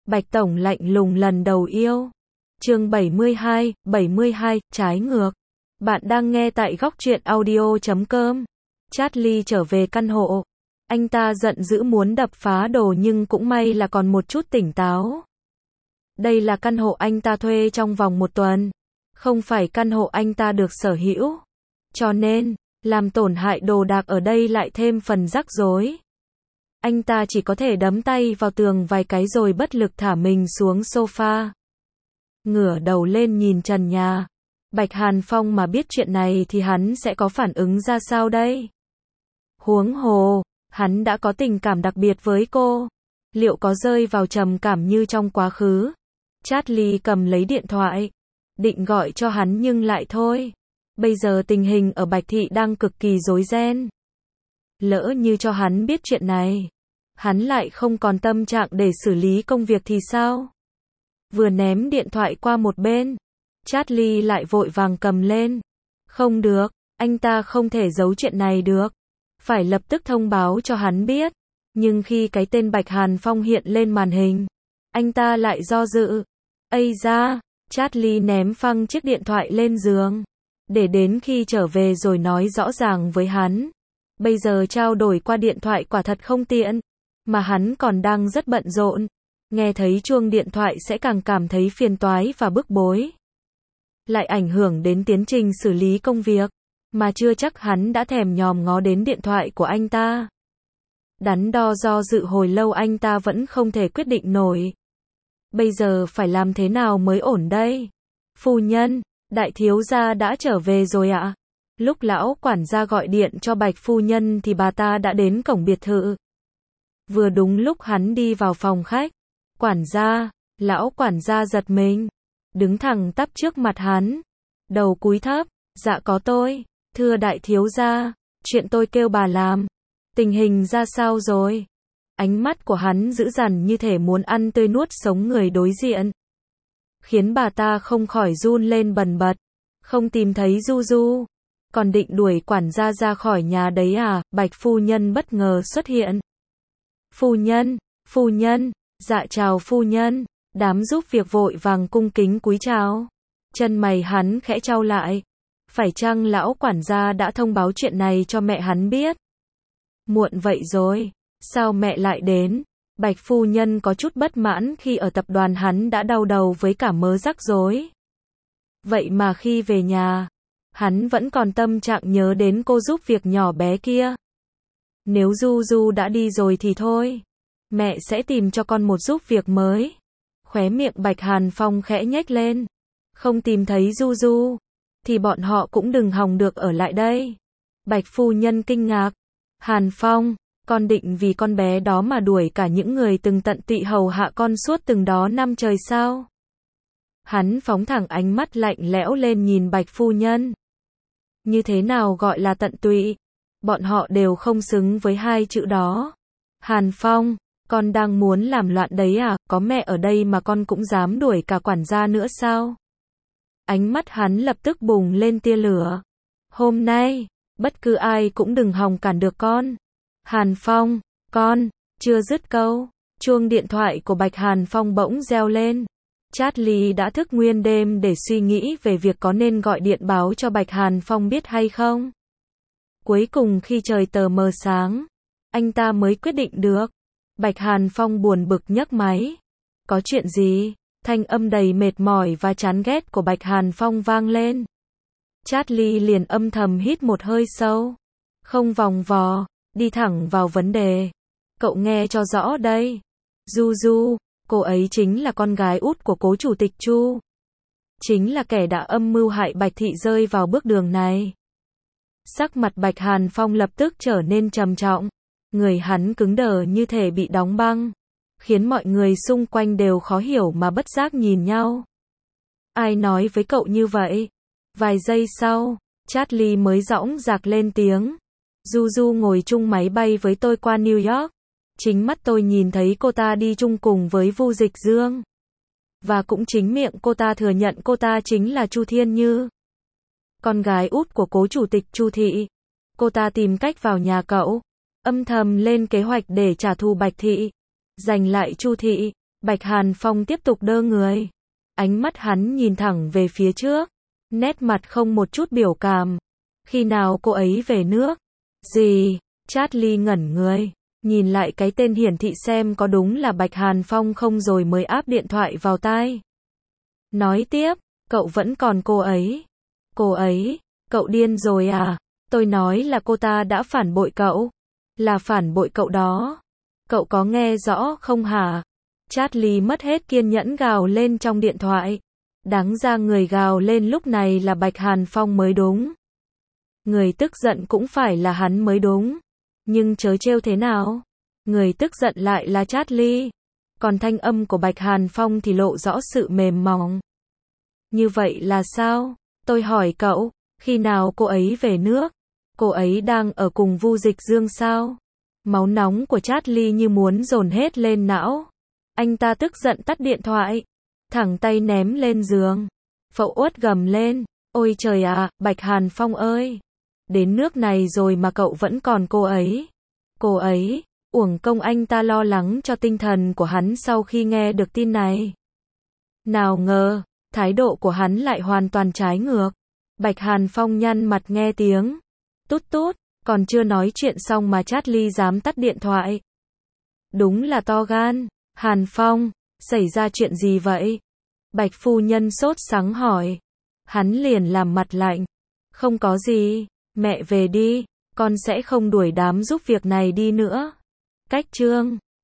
Bạch Tổng lạnh lùng lần đầu yêu. Chương 72, trái ngược. Bạn đang nghe tại góc truyện audio.com. Charlie trở về căn hộ. Anh ta giận dữ muốn đập phá đồ nhưng cũng may là còn một chút tỉnh táo. Đây là căn hộ anh ta thuê trong vòng 1 tuần. Không phải căn hộ anh ta được sở hữu. Cho nên, làm tổn hại đồ đạc ở đây lại thêm phần rắc rối. Anh ta chỉ có thể đấm tay vào tường vài cái rồi bất lực thả mình xuống sofa. Ngửa đầu lên nhìn trần nhà. Bạch Hàn Phong mà biết chuyện này thì hắn sẽ có phản ứng ra sao đây? Huống hồ, hắn đã có tình cảm đặc biệt với cô. Liệu có rơi vào trầm cảm như trong quá khứ? Charlie cầm lấy điện thoại, định gọi cho hắn nhưng lại thôi. Bây giờ tình hình ở Bạch Thị đang cực kỳ rối ren. Lỡ như cho hắn biết chuyện này, hắn lại không còn tâm trạng để xử lý công việc thì sao? Vừa ném điện thoại qua một bên, Charlie lại vội vàng cầm lên. Không được, anh ta không thể giấu chuyện này được. Phải lập tức thông báo cho hắn biết. Nhưng khi cái tên Bạch Hàn Phong hiện lên màn hình, anh ta lại do dự. Ây da, Charlie ném phăng chiếc điện thoại lên giường. Để đến khi trở về rồi nói rõ ràng với hắn. Bây giờ trao đổi qua điện thoại quả thật không tiện. Mà hắn còn đang rất bận rộn. Nghe thấy chuông điện thoại sẽ càng cảm thấy phiền toái và bức bối. Lại ảnh hưởng đến tiến trình xử lý công việc. Mà chưa chắc hắn đã thèm nhòm ngó đến điện thoại của anh ta. Đắn đo do dự hồi lâu anh ta vẫn không thể quyết định nổi. Bây giờ phải làm thế nào mới ổn đây? Phu nhân, đại thiếu gia đã trở về rồi ạ. Lúc lão quản gia gọi điện cho Bạch phu nhân thì bà ta đã đến cổng biệt thự. Vừa đúng lúc hắn đi vào phòng khách. Quản gia, lão quản gia giật mình. Đứng thẳng tắp trước mặt hắn. Đầu cúi thấp, dạ có tôi, thưa đại thiếu gia, chuyện tôi kêu bà làm. Tình hình ra sao rồi? Ánh mắt của hắn dữ dằn như thể muốn ăn tươi nuốt sống người đối diện. Khiến bà ta không khỏi run lên bần bật. Không tìm thấy Du Du. Còn định đuổi quản gia ra khỏi nhà đấy à? Bạch phu nhân bất ngờ xuất hiện. Phu nhân, dạ chào phu nhân. Đám giúp việc vội vàng cung kính cúi chào. Chân mày hắn khẽ chau lại. Phải chăng lão quản gia đã thông báo chuyện này cho mẹ hắn biết? Muộn vậy rồi, sao mẹ lại đến? Bạch phu nhân có chút bất mãn khi ở tập đoàn hắn đã đau đầu với cả mớ rắc rối. Vậy mà khi về nhà, hắn vẫn còn tâm trạng nhớ đến cô giúp việc nhỏ bé kia. Nếu Du Du đã đi rồi thì thôi, mẹ sẽ tìm cho con một giúp việc mới. Khóe miệng Bạch Hàn Phong khẽ nhếch lên. Không tìm thấy Du Du, thì bọn họ cũng đừng hòng được ở lại đây. Bạch phu nhân kinh ngạc. Hàn Phong, con định vì con bé đó mà đuổi cả những người từng tận tụy hầu hạ con suốt từng đó năm trời sao? Hắn phóng thẳng ánh mắt lạnh lẽo lên nhìn Bạch phu nhân. Như thế nào gọi là tận tụy? Bọn họ đều không xứng với hai chữ đó. Hàn Phong, con đang muốn làm loạn đấy à? Có mẹ ở đây mà con cũng dám đuổi cả quản gia nữa sao? Ánh mắt hắn lập tức bùng lên tia lửa. Hôm nay, bất cứ ai cũng đừng hòng cản được con. Hàn Phong, con, chưa dứt câu. Chuông điện thoại của Bạch Hàn Phong bỗng reo lên. Charlie đã thức nguyên đêm để suy nghĩ về việc có nên gọi điện báo cho Bạch Hàn Phong biết hay không. Cuối cùng khi trời tờ mờ sáng, anh ta mới quyết định được. Bạch Hàn Phong buồn bực nhấc máy. Có chuyện gì? Thanh âm đầy mệt mỏi và chán ghét của Bạch Hàn Phong vang lên. Charlie liền âm thầm hít một hơi sâu. Không vòng vò, đi thẳng vào vấn đề. Cậu nghe cho rõ đây. Du Du, cô ấy chính là con gái út của cố chủ tịch Chu. Chính là kẻ đã âm mưu hại Bạch Thị rơi vào bước đường này. Sắc mặt Bạch Hàn Phong lập tức trở nên trầm trọng. Người hắn cứng đờ như thể bị đóng băng. Khiến mọi người xung quanh đều khó hiểu mà bất giác nhìn nhau. Ai nói với cậu như vậy? Vài giây sau, Charlie mới dõng dạc lên tiếng. Du Du ngồi chung máy bay với tôi qua New York. Chính mắt tôi nhìn thấy cô ta đi chung cùng với Vu Dịch Dương. Và cũng chính miệng cô ta thừa nhận cô ta chính là Chu Thiên Như. Con gái út của cố chủ tịch Chu Thị. Cô ta tìm cách vào nhà cậu. Âm thầm lên kế hoạch để trả thù Bạch Thị. Giành lại Chu Thị. Bạch Hàn Phong tiếp tục đơ người. Ánh mắt hắn nhìn thẳng về phía trước. Nét mặt không một chút biểu cảm. Khi nào cô ấy về nước? Gì? Charlie ngẩn người. Nhìn lại cái tên hiển thị xem có đúng là Bạch Hàn Phong không rồi mới áp điện thoại vào tai. Nói tiếp, cậu vẫn còn cô ấy. Cô ấy? Cậu điên rồi à? Tôi nói là cô ta đã phản bội cậu. Là phản bội cậu đó. Cậu có nghe rõ không hả? Charlie mất hết kiên nhẫn gào lên trong điện thoại. Đáng ra người gào lên lúc này là Bạch Hàn Phong mới đúng. Người tức giận cũng phải là hắn mới đúng. Nhưng trớ trêu thế nào? Người tức giận lại là Charlie. Còn thanh âm của Bạch Hàn Phong thì lộ rõ sự mềm mỏng. Như vậy là sao? Tôi hỏi cậu, khi nào cô ấy về nước? Cô ấy đang ở cùng Vu Dịch Dương sao? Máu nóng của Charlie như muốn dồn hết lên não. Anh ta tức giận tắt điện thoại, thẳng tay ném lên giường. Phậu uất gầm lên, ôi trời ạ, Bạch Hàn Phong ơi! Đến nước này rồi mà cậu vẫn còn cô ấy. Cô ấy, uổng công anh ta lo lắng cho tinh thần của hắn sau khi nghe được tin này. Nào ngờ, thái độ của hắn lại hoàn toàn trái ngược. Bạch Hàn Phong nhăn mặt nghe tiếng. Tút tút, còn chưa nói chuyện xong mà Charlie dám tắt điện thoại. Đúng là to gan. Hàn Phong, xảy ra chuyện gì vậy? Bạch phu nhân sốt sắng hỏi. Hắn liền làm mặt lạnh. Không có gì, mẹ về đi, con sẽ không đuổi đám giúp việc này đi nữa. Cách chương